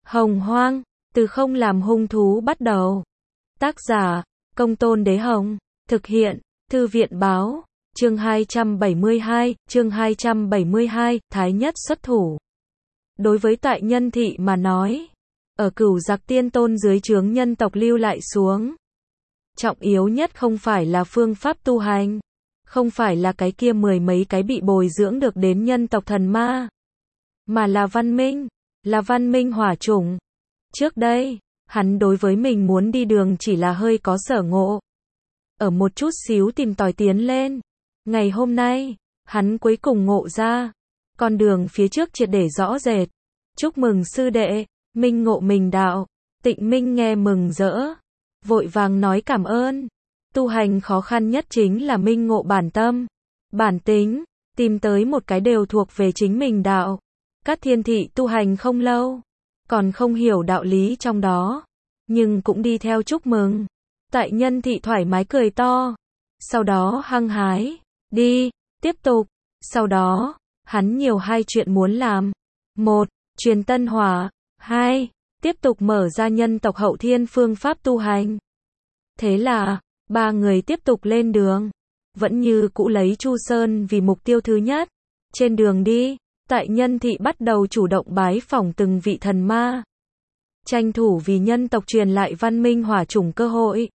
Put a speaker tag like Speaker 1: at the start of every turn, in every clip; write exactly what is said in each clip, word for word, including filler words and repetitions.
Speaker 1: Hồng Hoang, từ không làm hung thú bắt đầu. Tác giả, Công Tôn Đế Hồng. Thực hiện, Thư viện Báo. Chương hai trăm bảy mươi hai, chương hai trăm bảy mươi hai, Thái Nhất xuất thủ. Đối với tại Nhân Thị mà nói, ở Cửu Giặc Tiên Tôn dưới trướng nhân tộc lưu lại xuống, trọng yếu nhất không phải là phương pháp tu hành, không phải là cái kia mười mấy cái bị bồi dưỡng được đến nhân tộc thần ma, mà là văn minh, là văn minh hỏa chủng. Trước đây, hắn đối với mình muốn đi đường chỉ là hơi có sở ngộ, ở một chút xíu tìm tòi tiến lên. Ngày hôm nay, hắn cuối cùng ngộ ra, con đường phía trước triệt để rõ rệt. Chúc mừng sư đệ, minh ngộ mình đạo. Tịnh Minh nghe mừng rỡ, vội vàng nói cảm ơn. Tu hành khó khăn nhất chính là minh ngộ bản tâm, bản tính, tìm tới một cái đều thuộc về chính mình đạo. Các thiên thị tu hành không lâu, còn không hiểu đạo lý trong đó, nhưng cũng đi theo chúc mừng. Tại Nhân Thị thoải mái cười to, sau đó hăng hái, đi, tiếp tục. Sau đó, hắn nhiều hai chuyện muốn làm. Một, truyền tân hỏa. Hai, tiếp tục mở ra nhân tộc hậu thiên phương pháp tu hành. Thế là, ba người tiếp tục lên đường, vẫn như cũ lấy Chu Sơn vì mục tiêu thứ nhất. Trên đường đi, tại Nhân Thị bắt đầu chủ động bái phỏng từng vị thần ma, tranh thủ vì nhân tộc truyền lại văn minh hỏa chủng cơ hội.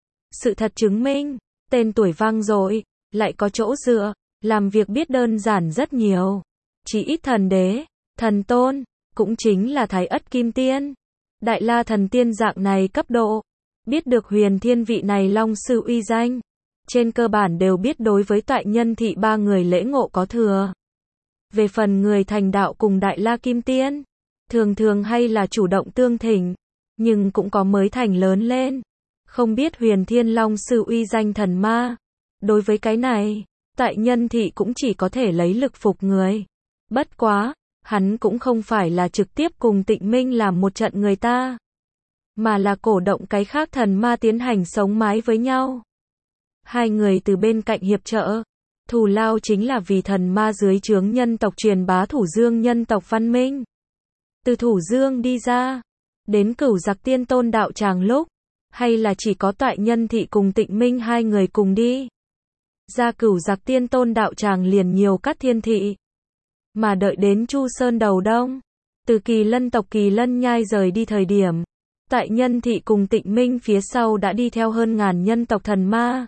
Speaker 1: Sự thật chứng minh, tên tuổi vang dội, lại có chỗ dựa, làm việc biết đơn giản rất nhiều. Chỉ ít thần đế, thần tôn, cũng chính là Thái Ất Kim Tiên, Đại La Thần Tiên dạng này cấp độ, biết được Huyền Thiên vị này long sư uy danh, trên cơ bản đều biết đối với tại Nhân Thị ba người lễ ngộ có thừa. Về phần người thành đạo cùng Đại La Kim Tiên, thường thường hay là chủ động tương thỉnh, nhưng cũng có mới thành lớn lên, không biết Huyền Thiên long sư uy danh thần ma. Đối với cái này, tại Nhân Thị cũng chỉ có thể lấy lực phục người. Bất quá, hắn cũng không phải là trực tiếp cùng Tịnh Minh làm một trận người ta, mà là cổ động cái khác thần ma tiến hành sống mái với nhau. Hai người từ bên cạnh hiệp trợ, thù lao chính là vì thần ma dưới trướng nhân tộc truyền bá Thủ Dương nhân tộc văn minh. Từ Thủ Dương đi ra, đến Cửu Giặc Tiên Tôn đạo tràng lúc, hay là chỉ có tại Nhân Thị cùng Tịnh Minh hai người cùng đi. Ra Cửu Giặc Tiên Tôn đạo tràng liền nhiều các thiên thị. Mà đợi đến Chu Sơn đầu đông, từ Kỳ Lân tộc Kỳ Lân Nhai rời đi thời điểm, tại Nhân Thị cùng Tịnh Minh phía sau đã đi theo hơn ngàn nhân tộc thần ma.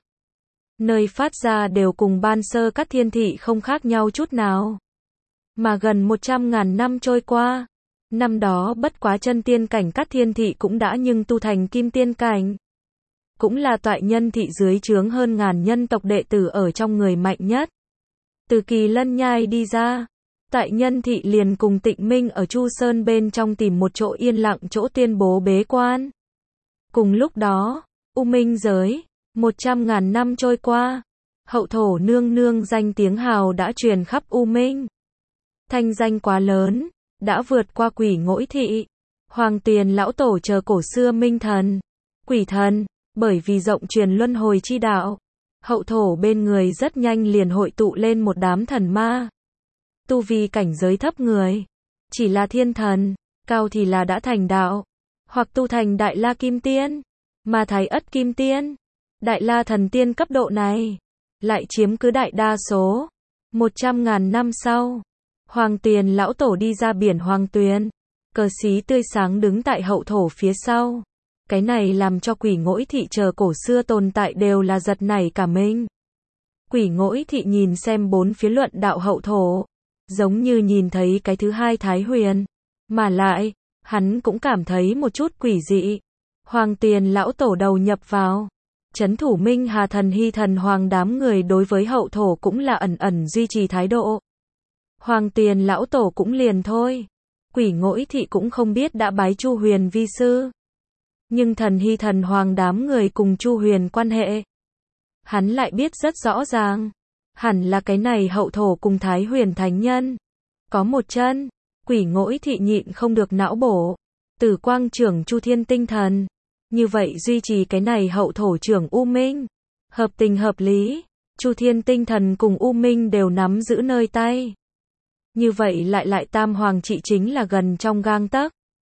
Speaker 1: Nơi phát ra đều cùng ban sơ các thiên thị không khác nhau chút nào. Mà gần một trăm ngàn năm trôi qua, năm đó bất quá chân tiên cảnh các thiên thị cũng đã nhưng tu thành kim tiên cảnh. Cũng là tại Nhân Thị dưới trướng hơn ngàn nhân tộc đệ tử ở trong người mạnh nhất. Từ Kỳ Lân Nhai đi ra, tại Nhân Thị liền cùng Tịnh Minh ở Chu Sơn bên trong tìm một chỗ yên lặng chỗ tuyên bố bế quan. Cùng lúc đó, U Minh giới, một trăm ngàn năm trôi qua, hậu thổ nương nương danh tiếng hào đã truyền khắp U Minh. Thanh danh quá lớn, đã vượt qua Quỷ Ngỗi Thị, Hoàng Tuyền lão tổ chờ cổ xưa Minh thần, Quỷ thần. Bởi vì rộng truyền luân hồi chi đạo, hậu thổ bên người rất nhanh liền hội tụ lên một đám thần ma. Tu vi cảnh giới thấp người, chỉ là thiên thần, cao thì là đã thành đạo, hoặc tu thành Đại La Kim Tiên, mà Thái Ất Kim Tiên, Đại La Thần Tiên cấp độ này, lại chiếm cứ đại đa số. Một trăm ngàn năm sau, Hoàng Tuyền lão tổ đi ra biển Hoàng Tuyền, cờ xí tươi sáng đứng tại hậu thổ phía sau. Cái này làm cho Quỷ Ngỗi Thị chờ cổ xưa tồn tại đều là giật nảy cả mình. Quỷ Ngỗi Thị nhìn xem bốn phía luận đạo hậu thổ, giống như nhìn thấy cái thứ hai Thái Huyền. Mà lại, hắn cũng cảm thấy một chút quỷ dị. Hoàng Tuyền lão tổ đầu nhập vào, trấn thủ Minh Hà thần Hy thần Hoàng đám người đối với hậu thổ cũng là ẩn ẩn duy trì thái độ. Hoàng Tuyền lão tổ cũng liền thôi. Quỷ Ngỗi Thị cũng không biết đã bái Chu Huyền vi sư. Nhưng thần Hy thần Hoàng đám người cùng Chu Huyền quan hệ, hắn lại biết rất rõ ràng. Hẳn là cái này hậu thổ cùng Thái Huyền thánh nhân có một chân. Quỷ Ngỗi Thị nhịn không được não bổ. Tử Quang trưởng Chu Thiên tinh thần, như vậy duy trì cái này hậu thổ trưởng U Minh, hợp tình hợp lý. Chu Thiên tinh thần cùng U Minh đều nắm giữ nơi tay. Như vậy lại lại tam hoàng trị chính là gần trong gang tấc.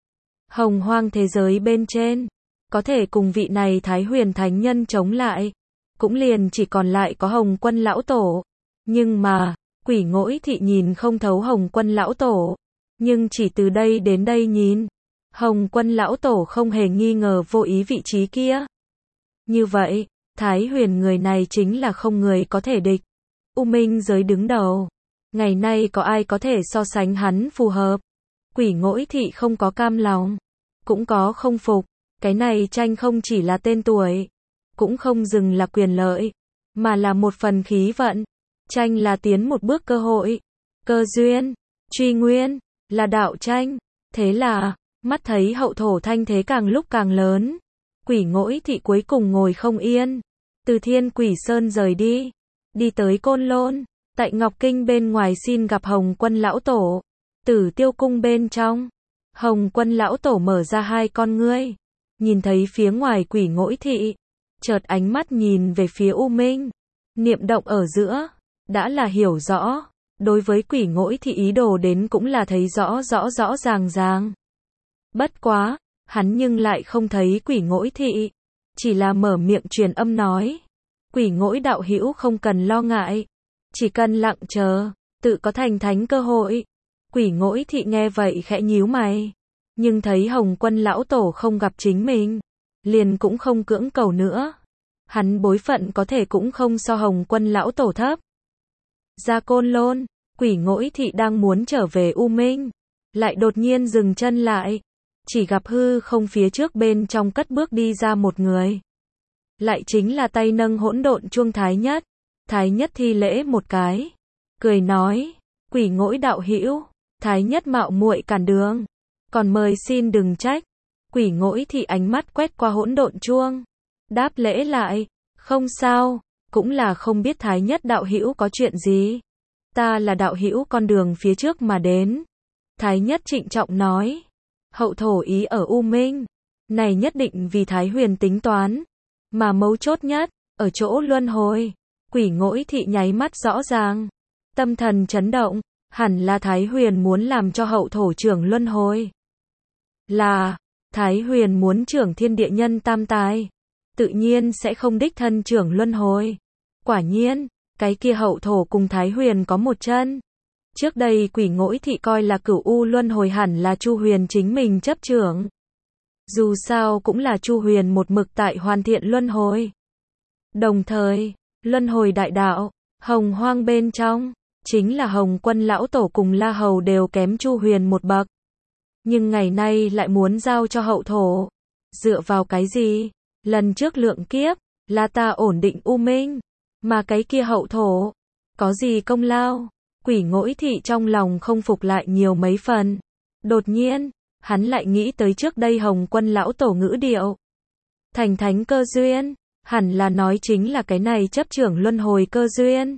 Speaker 1: hồng hoang thế giới bên trên, có thể cùng vị này Thái Huyền Thánh Nhân chống lại, cũng liền chỉ còn lại có Hồng Quân Lão Tổ. Nhưng mà, Quỷ Ngỗi Thị nhìn không thấu Hồng Quân Lão Tổ, nhưng chỉ từ đây đến đây nhìn, Hồng Quân Lão Tổ không hề nghi ngờ vô ý vị trí kia. Như vậy, Thái Huyền người này chính là không người có thể địch. U Minh giới đứng đầu. Ngày nay có ai có thể so sánh hắn phù hợp? Quỷ Ngỗi Thị không có cam lòng, cũng có không phục. Cái này tranh không chỉ là tên tuổi, cũng không dừng là quyền lợi, mà là một phần khí vận. Tranh là tiến một bước cơ hội, cơ duyên, truy nguyên, là đạo tranh. Thế là, mắt thấy hậu thổ thanh thế càng lúc càng lớn. Quỷ Ngỗi Thị cuối cùng ngồi không yên, từ Thiên Quỷ Sơn rời đi, đi tới Côn Lôn, tại Ngọc Kinh bên ngoài xin gặp Hồng Quân Lão Tổ. Tử Tiêu Cung bên trong, Hồng Quân Lão Tổ mở ra hai con ngươi, nhìn thấy phía ngoài Quỷ Ngỗi Thị, chợt ánh mắt nhìn về phía U Minh, niệm động ở giữa, đã là hiểu rõ, đối với Quỷ Ngỗi Thị ý đồ đến cũng là thấy rõ rõ rõ ràng ràng. Bất quá, hắn nhưng lại không thấy Quỷ Ngỗi Thị, chỉ là mở miệng truyền âm nói, Quỷ Ngỗi đạo hữu không cần lo ngại, chỉ cần lặng chờ, tự có thành thánh cơ hội. Quỷ Ngỗi Thị nghe vậy khẽ nhíu mày, nhưng thấy Hồng Quân Lão Tổ không gặp chính mình, liền cũng không cưỡng cầu nữa. Hắn bối phận có thể cũng không so Hồng Quân Lão Tổ thấp. Ra Côn Lôn, Quỷ Ngỗi Thị đang muốn trở về U Minh, lại đột nhiên dừng chân lại, chỉ gặp hư không phía trước bên trong cất bước đi ra một người. Lại chính là tay nâng hỗn độn chuông Thái Nhất. Thái Nhất thi lễ một cái, cười nói, Quỷ Ngỗi đạo hữu, Thái Nhất mạo muội cản đường, còn mời xin đừng trách. Quỷ Ngỗi Thị ánh mắt quét qua hỗn độn chuông, đáp lễ lại, không sao, cũng là không biết Thái Nhất đạo hữu có chuyện gì. Ta là đạo hữu con đường phía trước mà đến. Thái Nhất trịnh trọng nói, hậu thổ ý ở U Minh, này nhất định vì Thái Huyền tính toán, mà mấu chốt nhất, ở chỗ luân hồi. Quỷ Ngỗi Thị nháy mắt rõ ràng, tâm thần chấn động, hẳn là Thái Huyền muốn làm cho hậu thổ trưởng luân hồi. Là, Thái Huyền muốn trưởng thiên địa nhân tam tài, tự nhiên sẽ không đích thân trưởng luân hồi. Quả nhiên, cái kia hậu thổ cùng Thái Huyền có một chân. Trước đây Quỷ Ngỗi Thị coi là cửu u luân hồi hẳn là Chu Huyền chính mình chấp trưởng. Dù sao cũng là Chu Huyền một mực tại hoàn thiện luân hồi. Đồng thời, luân hồi đại đạo, hồng hoang bên trong, chính là Hồng Quân Lão Tổ cùng La Hầu đều kém Chu Huyền một bậc. Nhưng ngày nay lại muốn giao cho hậu thổ. Dựa vào cái gì? Lần trước lượng kiếp, là ta ổn định U Minh, mà cái kia hậu thổ, có gì công lao? Quỷ Ngỗi Thị trong lòng không phục lại nhiều mấy phần. Đột nhiên, hắn lại nghĩ tới trước đây Hồng Quân Lão Tổ ngữ điệu. Thành thánh cơ duyên, hẳn là nói chính là cái này chấp trưởng luân hồi cơ duyên.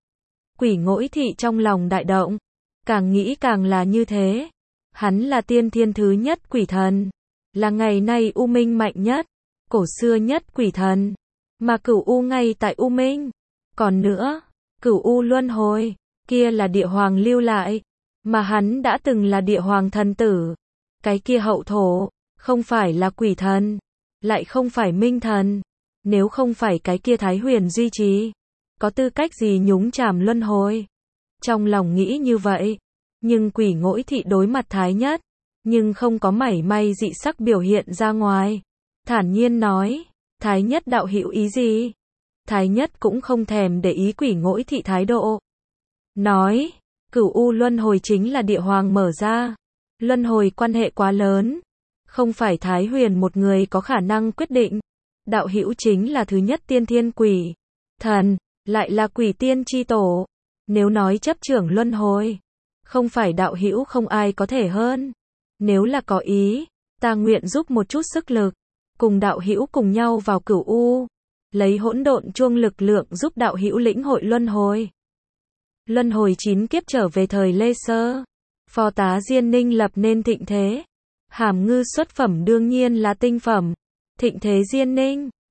Speaker 1: Quỷ Ngỗi Thị trong lòng đại động, càng nghĩ càng là như thế. Hắn là tiên thiên thứ nhất quỷ thần, là ngày nay U Minh mạnh nhất, cổ xưa nhất quỷ thần, mà cửu U ngay tại U Minh. Còn nữa, cửu U luân hồi, kia là địa hoàng lưu lại, mà hắn đã từng là địa hoàng thần tử. Cái kia hậu thổ, không phải là quỷ thần, lại không phải minh thần. Nếu không phải cái kia Thái Huyền duy trì, có tư cách gì nhúng chàm luân hồi? Trong lòng nghĩ như vậy, nhưng Quỷ Ngỗi Thị đối mặt Thái Nhất, nhưng không có mảy may dị sắc biểu hiện ra ngoài. Thản nhiên nói, Thái Nhất đạo hữu ý gì? Thái Nhất cũng không thèm để ý Quỷ Ngỗi Thị thái độ. Nói, cửu U luân hồi chính là địa hoàng mở ra. Luân hồi quan hệ quá lớn, không phải Thái Huyền một người có khả năng quyết định. Đạo hữu chính là thứ nhất tiên thiên quỷ thần, lại là quỷ tiên chi tổ. Nếu nói chấp trưởng luân hồi, không phải đạo hữu không ai có thể hơn. Nếu là có ý, ta nguyện giúp một chút sức lực, cùng đạo hữu cùng nhau vào cửu U, lấy hỗn độn chuông lực lượng giúp đạo hữu lĩnh hội luân hồi. Luân hồi chín kiếp trở về thời Lê Sơ, phò tá Diên Ninh lập nên thịnh thế. Hàm ngư xuất phẩm đương nhiên là tinh phẩm. Thịnh thế Diên Ninh,